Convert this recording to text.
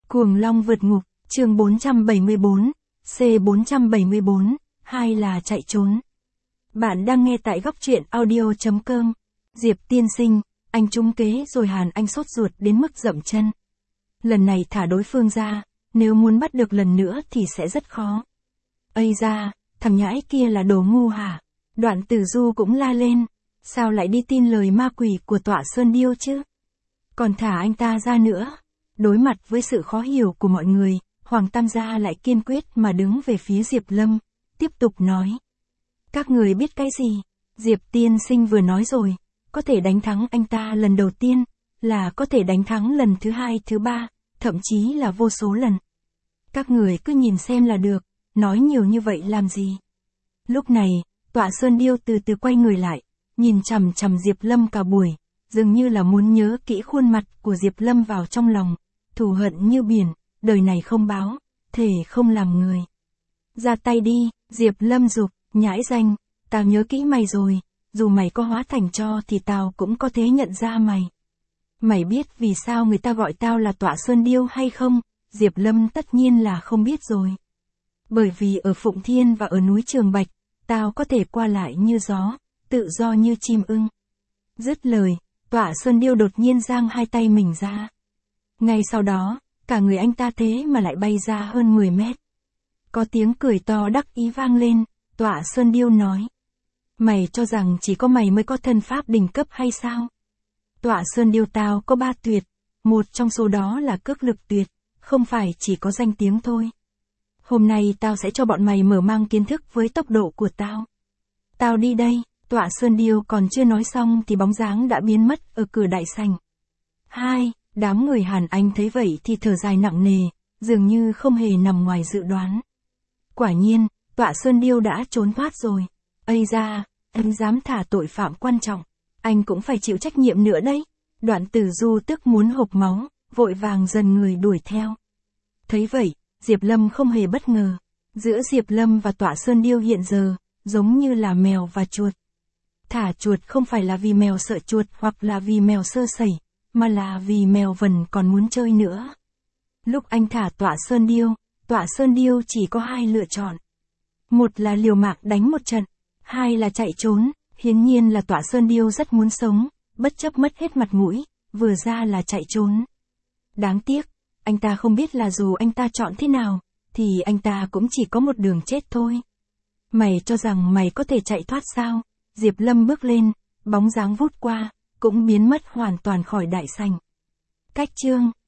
Cuồng long vượt ngục, chương 474, C474, hai là chạy trốn. Bạn đang nghe tại góc truyện audio.com. Diệp tiên sinh, anh trúng kế rồi. Hàn Anh sốt ruột đến mức dậm chân. Lần này thả đối phương ra, nếu muốn bắt được lần nữa thì sẽ rất khó. Ây da, thằng nhãi kia là đồ ngu hả? Đoạn Tử Du cũng la lên, sao lại đi tin lời ma quỷ của Tọa Sơn Điêu chứ? Còn thả anh ta ra nữa. Đối mặt với sự khó hiểu của mọi người, Hoàng Tam Gia lại kiên quyết mà đứng về phía Diệp Lâm, tiếp tục nói. Các người biết cái gì? Diệp tiên sinh vừa nói rồi, có thể đánh thắng anh ta lần đầu tiên, là có thể đánh thắng lần thứ hai, thứ ba, thậm chí là vô số lần. Các người cứ nhìn xem là được, nói nhiều như vậy làm gì? Lúc này, Tọa Sơn Điêu từ từ quay người lại, nhìn chằm chằm Diệp Lâm cả buổi, dường như là muốn nhớ kỹ khuôn mặt của Diệp Lâm vào trong lòng, thù hận như biển, đời này không báo, thề không làm người. Ra tay đi, Diệp Lâm giục, nhãi danh, tao nhớ kỹ mày rồi, dù mày có hóa thành tro thì tao cũng có thể nhận ra mày. Mày biết vì sao người ta gọi tao là Tọa Sơn Điêu hay không? Diệp Lâm tất nhiên là không biết rồi. Bởi vì ở Phụng Thiên và ở núi Trường Bạch, tao có thể qua lại như gió, tự do như chim ưng. Dứt lời, Tọa Sơn Điêu đột nhiên giang hai tay mình ra. Ngay sau đó, cả người anh ta thế mà lại bay ra hơn 10 mét. Có tiếng cười to đắc ý vang lên, Tọa Sơn Điêu nói. Mày cho rằng chỉ có mày mới có thân pháp đỉnh cấp hay sao? Tọa Sơn Điêu, tao có 3 tuyệt, một trong số đó là cước lực tuyệt, không phải chỉ có danh tiếng thôi. Hôm nay tao sẽ cho bọn mày mở mang kiến thức với tốc độ của tao. Tao đi đây. Tọa Sơn Điêu còn chưa nói xong thì bóng dáng đã biến mất ở cửa đại sảnh. Đám người Hàn Anh thấy vậy thì thở dài nặng nề, dường như không hề nằm ngoài dự đoán. Quả nhiên, Tọa Sơn Điêu đã trốn thoát rồi. Ây da, anh dám thả tội phạm quan trọng, anh cũng phải chịu trách nhiệm nữa đấy. Đoạn Tử Du tức muốn hộc máu, vội vàng dần người đuổi theo. Thấy vậy, Diệp Lâm không hề bất ngờ. Giữa Diệp Lâm và Tọa Sơn Điêu hiện giờ, giống như là mèo và chuột. Thả chuột không phải là vì mèo sợ chuột hoặc là vì mèo sơ sẩy, mà là vì mèo vần còn muốn chơi nữa. Lúc anh thả Tọa Sơn Điêu chỉ có hai lựa chọn. Một là liều mạng đánh một trận, hai là chạy trốn. Hiển nhiên là Tọa Sơn Điêu rất muốn sống, bất chấp mất hết mặt mũi, vừa ra là chạy trốn. Đáng tiếc, anh ta không biết là dù anh ta chọn thế nào, thì anh ta cũng chỉ có một đường chết thôi. Mày cho rằng mày có thể chạy thoát sao? Diệp Lâm bước lên, bóng dáng vút qua, cũng biến mất hoàn toàn khỏi đại sảnh. Cách chương